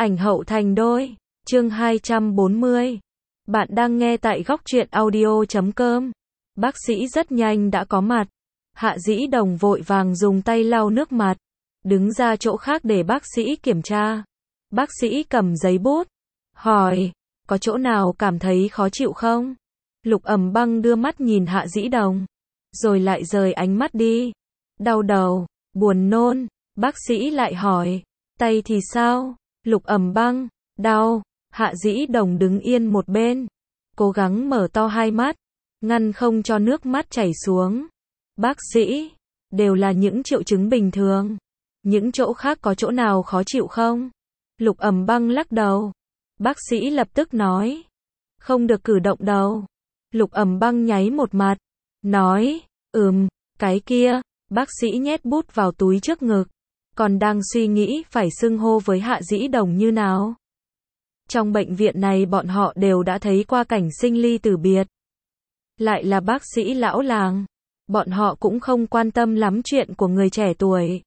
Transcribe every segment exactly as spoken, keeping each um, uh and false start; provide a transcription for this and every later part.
Ảnh hậu thành đôi. Chương hai trăm bốn mươi. Bạn đang nghe tại góc truyện audio chấm com. Bác sĩ rất nhanh đã có mặt. Hạ Dĩ Đồng vội vàng dùng tay lau nước mặt, đứng ra chỗ khác để bác sĩ kiểm tra. Bác sĩ cầm giấy bút, hỏi, có chỗ nào cảm thấy khó chịu không? Lục Ẩm Băng đưa mắt nhìn Hạ Dĩ Đồng, rồi lại rời ánh mắt đi. Đau đầu, buồn nôn, bác sĩ lại hỏi, tay thì sao? Lục Ẩm Băng, đau. Hạ Dĩ Đồng đứng yên một bên, cố gắng mở to hai mắt, ngăn không cho nước mắt chảy xuống. Bác sĩ, đều là những triệu chứng bình thường. Những chỗ khác có chỗ nào khó chịu không? Lục Ẩm Băng lắc đầu. Bác sĩ lập tức nói, không được cử động đầu. Lục Ẩm Băng nháy một mặt, nói, ừm, cái kia. Bác sĩ nhét bút vào túi trước ngực, còn đang suy nghĩ phải xưng hô với Hạ Dĩ Đồng như nào. Trong bệnh viện này bọn họ đều đã thấy qua cảnh sinh ly tử biệt. Lại là bác sĩ lão làng, bọn họ cũng không quan tâm lắm chuyện của người trẻ tuổi.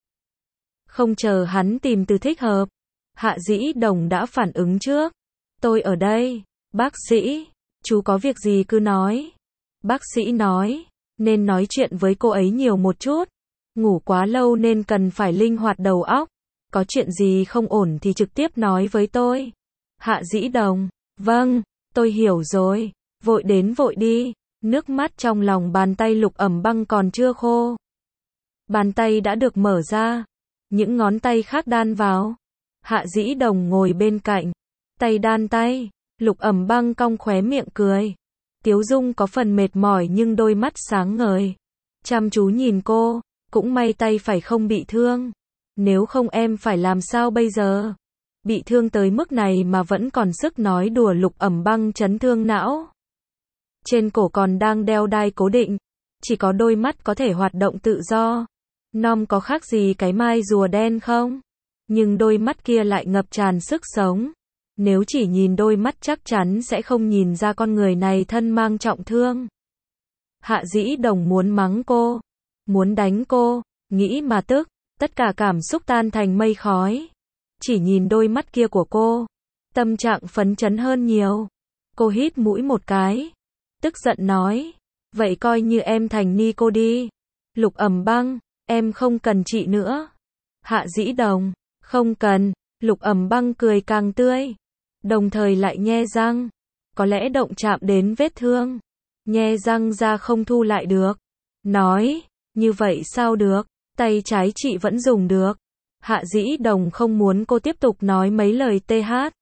Không chờ hắn tìm từ thích hợp, Hạ Dĩ Đồng đã phản ứng trước. Tôi ở đây, bác sĩ, chú có việc gì cứ nói. Bác sĩ nói, nên nói chuyện với cô ấy nhiều một chút. Ngủ quá lâu nên cần phải linh hoạt đầu óc. Có chuyện gì không ổn thì trực tiếp nói với tôi. Hạ Dĩ Đồng, vâng, tôi hiểu rồi, vội đến vội đi. Nước mắt trong lòng bàn tay Lục Ẩm Băng còn chưa khô. Bàn tay đã được mở ra, những ngón tay khác đan vào. Hạ Dĩ Đồng ngồi bên cạnh, tay đan tay. Lục Ẩm Băng cong khóe miệng cười. Tiếu dung có phần mệt mỏi nhưng đôi mắt sáng ngời, chăm chú nhìn cô. Cũng may tay phải không bị thương. Nếu không em phải làm sao bây giờ? Bị thương tới mức này mà vẫn còn sức nói đùa. Lục Ẩm Băng chấn thương não. Trên cổ còn đang đeo đai cố định. Chỉ có đôi mắt có thể hoạt động tự do. Nom có khác gì cái mai rùa đen không? Nhưng đôi mắt kia lại ngập tràn sức sống. Nếu chỉ nhìn đôi mắt chắc chắn sẽ không nhìn ra con người này thân mang trọng thương. Hạ Dĩ Đồng muốn mắng cô, muốn đánh cô, nghĩ mà tức, tất cả cảm xúc tan thành mây khói. Chỉ nhìn đôi mắt kia của cô, tâm trạng phấn chấn hơn nhiều. Cô hít mũi một cái, tức giận nói, vậy coi như em thành ni cô đi. Lục Ẩm Băng, em không cần chị nữa. Hạ Dĩ Đồng, không cần. Lục Ẩm Băng cười càng tươi, đồng thời lại nhe răng. Có lẽ động chạm đến vết thương, nhe răng ra không thu lại được. Nói, như vậy sao được, tay trái chị vẫn dùng được. Hạ Dĩ Đồng không muốn cô tiếp tục nói mấy lời th.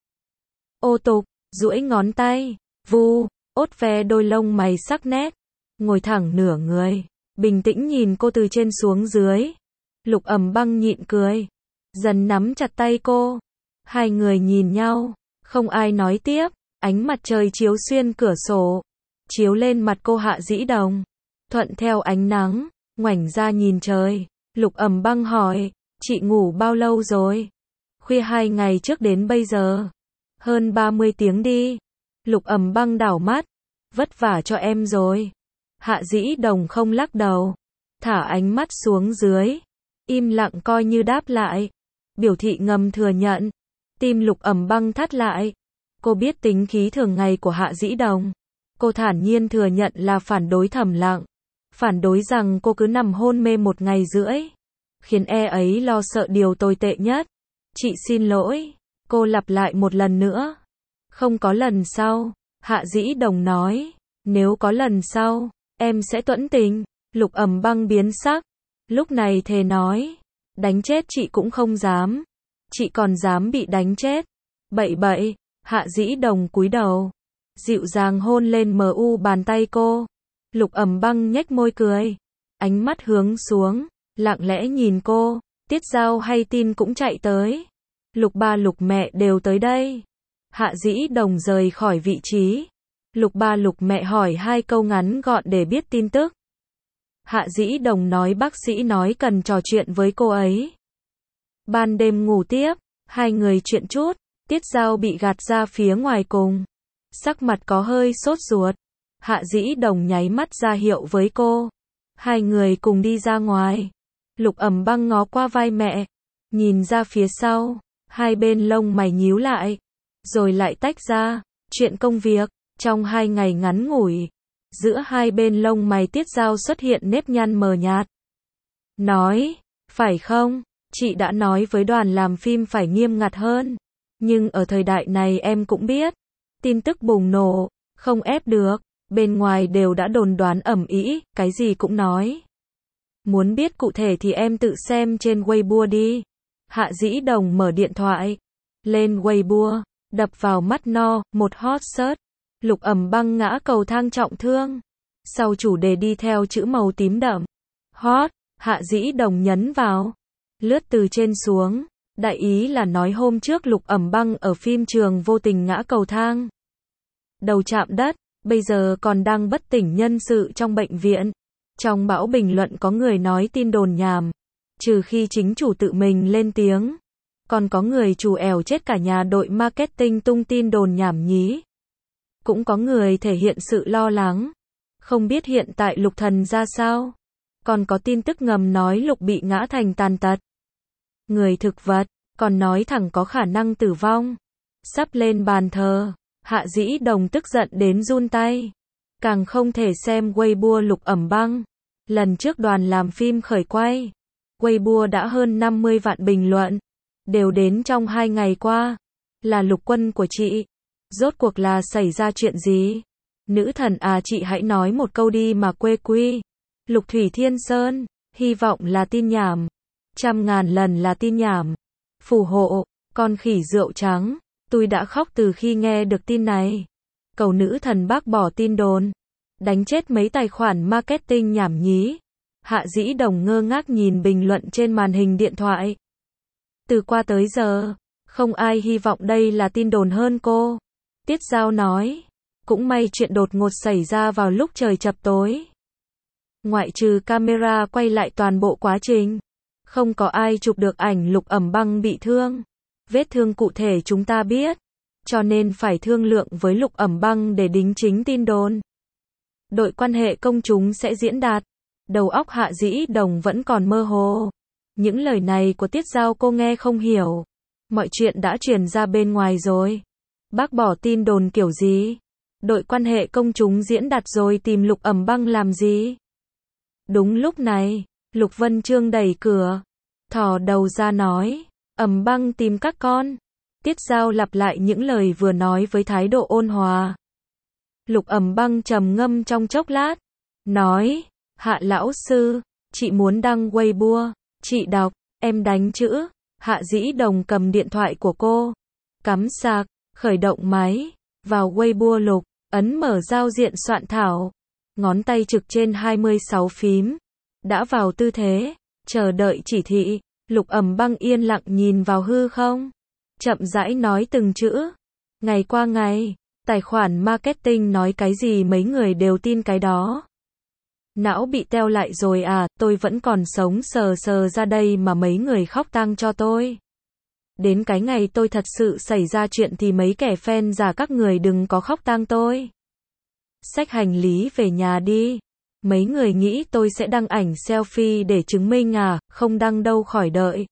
Ô tục, duỗi ngón tay, vu, ốt ve đôi lông mày sắc nét. Ngồi thẳng nửa người, bình tĩnh nhìn cô từ trên xuống dưới. Lục Ẩm Băng nhịn cười, dần nắm chặt tay cô. Hai người nhìn nhau, không ai nói tiếp. Ánh mặt trời chiếu xuyên cửa sổ, chiếu lên mặt cô Hạ Dĩ Đồng. Thuận theo ánh nắng, ngoảnh ra nhìn trời. Lục Ẩm Băng hỏi, chị ngủ bao lâu rồi? Khuya hai ngày trước đến bây giờ. Hơn ba mươi tiếng đi. Lục Ẩm Băng đảo mắt, vất vả cho em rồi. Hạ Dĩ Đồng không lắc đầu, thả ánh mắt xuống dưới, im lặng coi như đáp lại, biểu thị ngầm thừa nhận. Tim Lục Ẩm Băng thắt lại. Cô biết tính khí thường ngày của Hạ Dĩ Đồng. Cô thản nhiên thừa nhận là phản đối thầm lặng. Phản đối rằng cô cứ nằm hôn mê một ngày rưỡi, khiến e ấy lo sợ điều tồi tệ nhất. Chị xin lỗi. Cô lặp lại một lần nữa. Không có lần sau. Hạ Dĩ Đồng nói, nếu có lần sau, em sẽ tuẫn tình. Lục Ẩm Băng biến sắc, lúc này thề nói, đánh chết chị cũng không dám. Chị còn dám bị đánh chết. Bậy bậy. Hạ Dĩ Đồng cúi đầu, dịu dàng hôn lên mờ u bàn tay cô. Lục Ẩm Băng nhếch môi cười, ánh mắt hướng xuống, lặng lẽ nhìn cô. Tiết Giao hay tin cũng chạy tới. Lục ba Lục mẹ đều tới đây. Hạ Dĩ Đồng rời khỏi vị trí. Lục ba Lục mẹ hỏi hai câu ngắn gọn để biết tin tức. Hạ Dĩ Đồng nói bác sĩ nói cần trò chuyện với cô ấy. Ban đêm ngủ tiếp, hai người chuyện chút. Tiết Giao bị gạt ra phía ngoài cùng, sắc mặt có hơi sốt ruột. Hạ Dĩ Đồng nháy mắt ra hiệu với cô. Hai người cùng đi ra ngoài. Lục Ẩm Băng ngó qua vai mẹ, nhìn ra phía sau. Hai bên lông mày nhíu lại, rồi lại tách ra. Chuyện công việc, trong hai ngày ngắn ngủi, giữa hai bên lông mày Tiết Dao xuất hiện nếp nhăn mờ nhạt. Nói, phải không, chị đã nói với đoàn làm phim phải nghiêm ngặt hơn. Nhưng ở thời đại này em cũng biết, tin tức bùng nổ, không ép được, bên ngoài đều đã đồn đoán ầm ĩ, cái gì cũng nói. Muốn biết cụ thể thì em tự xem trên Weibo đi. Hạ Dĩ Đồng mở điện thoại, lên Weibo, đập vào mắt no, một hot search. Lục Ẩm Băng ngã cầu thang trọng thương. Sau chủ đề đi theo chữ màu tím đậm. Hot, Hạ Dĩ Đồng nhấn vào. Lướt từ trên xuống. Đại ý là nói hôm trước Lục Ẩm Băng ở phim trường vô tình ngã cầu thang. Đầu chạm đất, bây giờ còn đang bất tỉnh nhân sự trong bệnh viện. Trong bão bình luận có người nói tin đồn nhảm. Trừ khi chính chủ tự mình lên tiếng. Còn có người chủ ẻo chết cả nhà đội marketing tung tin đồn nhảm nhí. Cũng có người thể hiện sự lo lắng. Không biết hiện tại Lục Thần ra sao. Còn có tin tức ngầm nói Lục bị ngã thành tàn tật. Người thực vật, còn nói thẳng có khả năng tử vong. Sắp lên bàn thờ, Hạ Dĩ Đồng tức giận đến run tay. Càng không thể xem Weibo Lục Ẩm Băng. Lần trước đoàn làm phim khởi quay, Weibo đã hơn năm mươi vạn bình luận. Đều đến trong hai ngày qua. Là Lục Quân của chị. Rốt cuộc là xảy ra chuyện gì? Nữ thần à, chị hãy nói một câu đi mà quê quy. Lục Thủy Thiên Sơn, hy vọng là tin nhảm. Trăm ngàn lần là tin nhảm. Phù hộ, con khỉ rượu trắng. Tôi đã khóc từ khi nghe được tin này. Cầu nữ thần bác bỏ tin đồn. Đánh chết mấy tài khoản marketing nhảm nhí. Hạ Dĩ Đồng ngơ ngác nhìn bình luận trên màn hình điện thoại. Từ qua tới giờ, không ai hy vọng đây là tin đồn hơn cô. Tiết Dao nói. Cũng may chuyện đột ngột xảy ra vào lúc trời chập tối. Ngoại trừ camera quay lại toàn bộ quá trình. Không có ai chụp được ảnh Lục Ẩm Băng bị thương. Vết thương cụ thể chúng ta biết. Cho nên phải thương lượng với Lục Ẩm Băng để đính chính tin đồn. Đội quan hệ công chúng sẽ diễn đạt. Đầu óc Hạ Dĩ Đồng vẫn còn mơ hồ. Những lời này của Tiết Dao cô nghe không hiểu. Mọi chuyện đã truyền ra bên ngoài rồi. Bác bỏ tin đồn kiểu gì? Đội quan hệ công chúng diễn đạt rồi tìm Lục Ẩm Băng làm gì? Đúng lúc này, Lục Vân Trương đẩy cửa. Thò đầu ra nói. Ẩm Băng tìm các con. Tiết Dao lặp lại những lời vừa nói với thái độ ôn hòa. Lục Ẩm Băng trầm ngâm trong chốc lát. Nói. Hạ lão sư, chị muốn đăng Weibo. Chị đọc, em đánh chữ. Hạ Dĩ Đồng cầm điện thoại của cô. Cắm sạc, khởi động máy. Vào Weibo Lục, ấn mở giao diện soạn thảo. Ngón tay trực trên hai mươi sáu phím. Đã vào tư thế, chờ đợi chỉ thị. Lục Ẩm Băng yên lặng nhìn vào hư không. Chậm rãi nói từng chữ. Ngày qua ngày, tài khoản marketing nói cái gì mấy người đều tin cái đó. Não bị teo lại rồi à, tôi vẫn còn sống sờ sờ ra đây mà mấy người khóc tang cho tôi. Đến cái ngày tôi thật sự xảy ra chuyện thì mấy kẻ fan giả các người đừng có khóc tang tôi. Xách hành lý về nhà đi. Mấy người nghĩ tôi sẽ đăng ảnh selfie để chứng minh à, không đăng đâu khỏi đợi.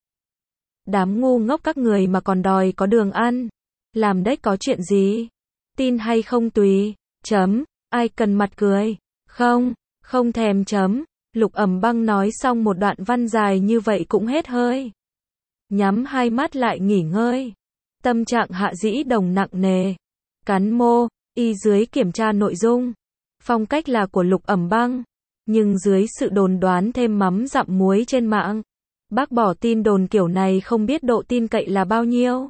Đám ngu ngốc các người mà còn đòi có đường ăn. Làm đấy có chuyện gì? Tin hay không tùy. Chấm. Ai cần mặt cười. Không. Không thèm chấm. Lục Ẩm Băng nói xong một đoạn văn dài như vậy cũng hết hơi. Nhắm hai mắt lại nghỉ ngơi. Tâm trạng Hạ Dĩ Đồng nặng nề. Cắn môi, y dưới kiểm tra nội dung. Phong cách là của Lục Ẩm Băng. Nhưng dưới sự đồn đoán thêm mắm dặm muối trên mạng. Bác bỏ tin đồn kiểu này không biết độ tin cậy là bao nhiêu.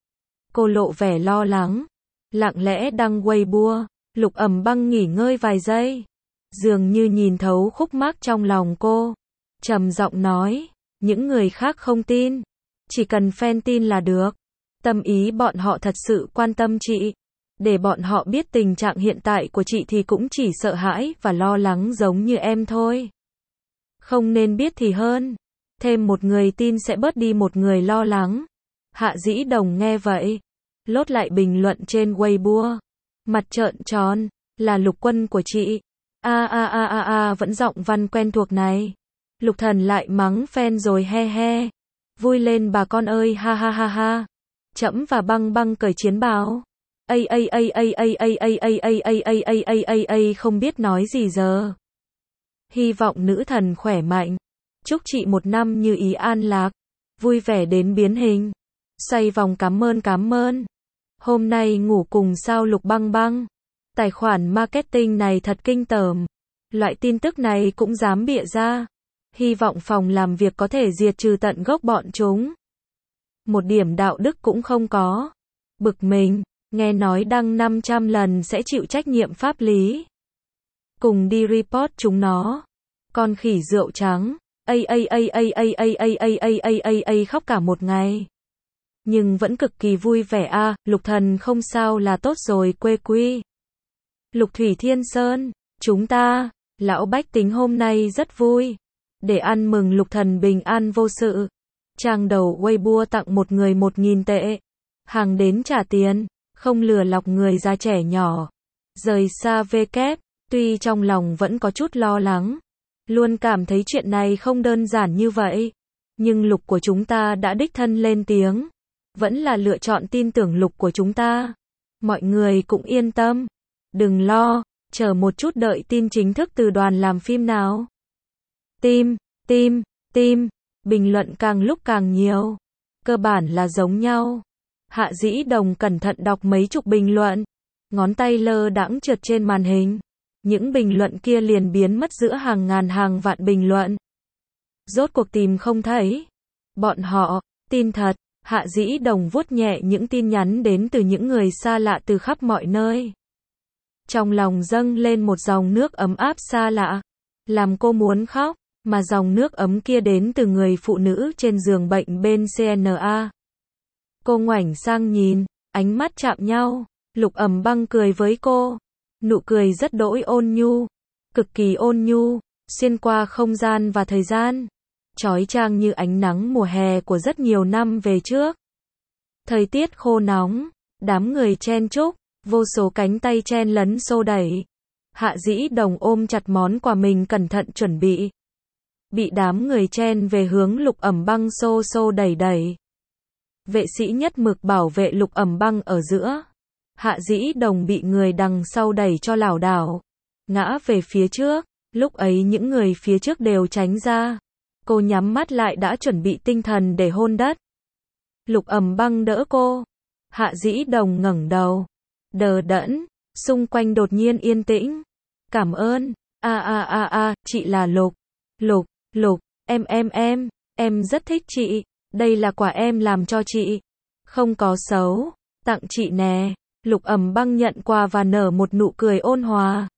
Cô lộ vẻ lo lắng. Lặng lẽ đăng Weibo. Lục Ẩm Băng nghỉ ngơi vài giây. Dường như nhìn thấu khúc mắc trong lòng cô. Trầm giọng nói. Những người khác không tin. Chỉ cần fan tin là được. Tâm ý bọn họ thật sự quan tâm chị. Để bọn họ biết tình trạng hiện tại của chị thì cũng chỉ sợ hãi và lo lắng giống như em thôi. Không nên biết thì hơn. Thêm một người tin sẽ bớt đi một người lo lắng. Hạ Dĩ Đồng nghe vậy. Lốt lại bình luận trên Weibo. Mặt trợn tròn. Là Lục Quân của chị. A a a a a vẫn giọng văn quen thuộc này. Lục Thần lại mắng fan rồi he he. Vui lên bà con ơi ha ha ha ha. Trẫm và Băng Băng cởi chiến bào. A a a a a a a a a a a a a a a không biết nói gì giờ. Hy vọng nữ thần khỏe mạnh. Chúc chị một năm như ý an lạc, vui vẻ đến biến hình. Xoay vòng cảm ơn cảm ơn. Hôm nay ngủ cùng sao Lục Băng Băng. Tài khoản marketing này thật kinh tởm. Loại tin tức này cũng dám bịa ra. Hy vọng phòng làm việc có thể diệt trừ tận gốc bọn chúng. Một điểm đạo đức cũng không có. Bực mình, nghe nói đăng năm trăm lần sẽ chịu trách nhiệm pháp lý. Cùng đi report chúng nó. Con khỉ rượu trắng. A a a a a a a a a a a a khóc cả một ngày. Nhưng vẫn cực kỳ vui vẻ a, à, Lục Thần không sao là tốt rồi quê quy. Lục Thủy Thiên Sơn, chúng ta, lão bách tính hôm nay rất vui. Để ăn mừng Lục Thần bình an vô sự. Trang đầu Weibo tặng một người một nghìn tệ. Hàng đến trả tiền, không lừa lọc người già trẻ nhỏ. Rời xa vê kép, tuy trong lòng vẫn có chút lo lắng. Luôn cảm thấy chuyện này không đơn giản như vậy. Nhưng Lục của chúng ta đã đích thân lên tiếng. Vẫn là lựa chọn tin tưởng Lục của chúng ta. Mọi người cũng yên tâm. Đừng lo, chờ một chút đợi tin chính thức từ đoàn làm phim nào. Tim, tim, tim, bình luận càng lúc càng nhiều. Cơ bản là giống nhau. Hạ Dĩ Đồng cẩn thận đọc mấy chục bình luận. Ngón tay lơ đãng trượt trên màn hình. Những bình luận kia liền biến mất giữa hàng ngàn hàng vạn bình luận. Rốt cuộc tìm không thấy. Bọn họ, tin thật. Hạ Dĩ Đồng vuốt nhẹ những tin nhắn đến từ những người xa lạ từ khắp mọi nơi. Trong lòng dâng lên một dòng nước ấm áp xa lạ. Làm cô muốn khóc. Mà dòng nước ấm kia đến từ người phụ nữ trên giường bệnh bên xê en a. Cô ngoảnh sang nhìn. Ánh mắt chạm nhau. Lục Ẩm Băng cười với cô. Nụ cười rất đỗi ôn nhu. Cực kỳ ôn nhu. Xuyên qua không gian và thời gian. Chói chang như ánh nắng mùa hè của rất nhiều năm về trước. Thời tiết khô nóng. Đám người chen chúc. Vô số cánh tay chen lấn xô đẩy. Hạ Dĩ Đồng ôm chặt món quà mình cẩn thận chuẩn bị. Bị đám người chen về hướng Lục Ẩm Băng xô xô đẩy đẩy. Vệ sĩ nhất mực bảo vệ Lục Ẩm Băng ở giữa. Hạ Dĩ Đồng bị người đằng sau đẩy cho lảo đảo. Ngã về phía trước. Lúc ấy những người phía trước đều tránh ra. Cô nhắm mắt lại đã chuẩn bị tinh thần để hôn đất. Lục Ẩm Băng đỡ cô. Hạ Dĩ Đồng ngẩng đầu. Đờ đẫn. Xung quanh đột nhiên yên tĩnh. Cảm ơn. A a a a, chị là Lục. Lục, Lục, em em em, em rất thích chị. Đây là quà em làm cho chị. Không có xấu. Tặng chị nè. Lục Ẩm Băng nhận quà và nở một nụ cười ôn hòa.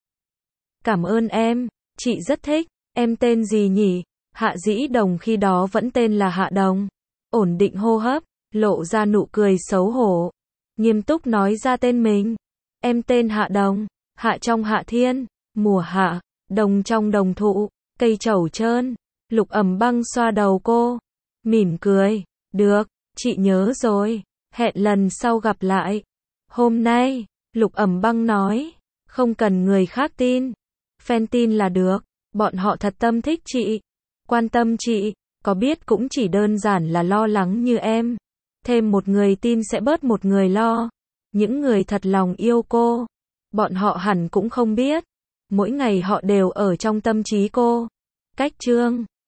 Cảm ơn em. Chị rất thích. Em tên gì nhỉ? Hạ Dĩ Đồng khi đó vẫn tên là Hạ Đồng. Ổn định hô hấp. Lộ ra nụ cười xấu hổ. Nghiêm túc nói ra tên mình. Em tên Hạ Đồng. Hạ trong hạ thiên. Mùa hạ. Đồng trong đồng thụ. Cây trầu trơn. Lục Ẩm Băng xoa đầu cô. Mỉm cười. Được. Chị nhớ rồi. Hẹn lần sau gặp lại. Hôm nay. Lục Ẩm Băng nói. Không cần người khác tin. Fan tin là được. Bọn họ thật tâm thích chị. Quan tâm chị. Có biết cũng chỉ đơn giản là lo lắng như em. Thêm một người tin sẽ bớt một người lo. Những người thật lòng yêu cô. Bọn họ hẳn cũng không biết. Mỗi ngày họ đều ở trong tâm trí cô. Cách chương